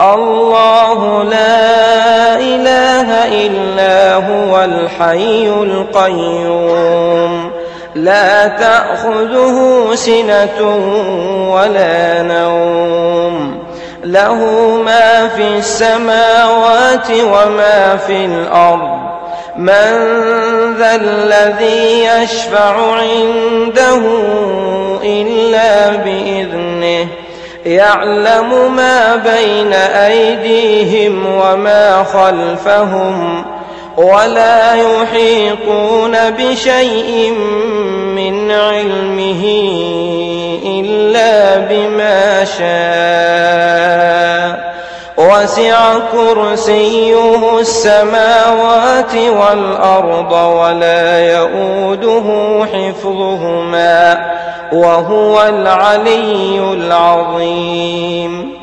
الله لا إله إلا هو الحي القيوم لا تأخذه سنة ولا نوم له ما في السماوات وما في الأرض من ذا الذي يشفع عنده إلا بإذنه يعلم ما بين أيديهم وما خلفهم ولا يحيطون بشيء من علمه إلا بما شاء وسع كرسيه السماوات والأرض ولا يؤوده حفظهما وهو العلي العظيم